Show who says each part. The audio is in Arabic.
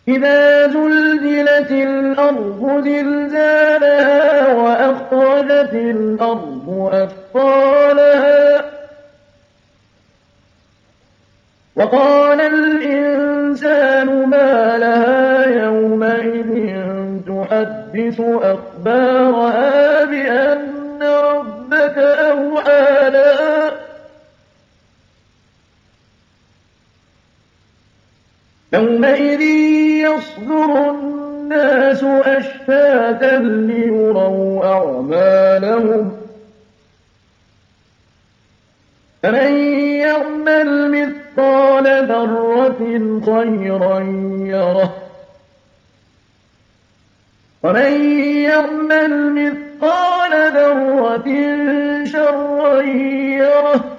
Speaker 1: إذا زلزلت الأرض زلزالها وأخرجت الأرض أثقالها وقال الإنسان ما لها يومئذ تحدث أخبارها بأن ربك أوحى لها يومئذ يصدر الناس أشتاتا ليروا أعمالهم فمن يعمل مثقال ذرة خيرا يره ومن يعمل مثقال ذرة شرا يره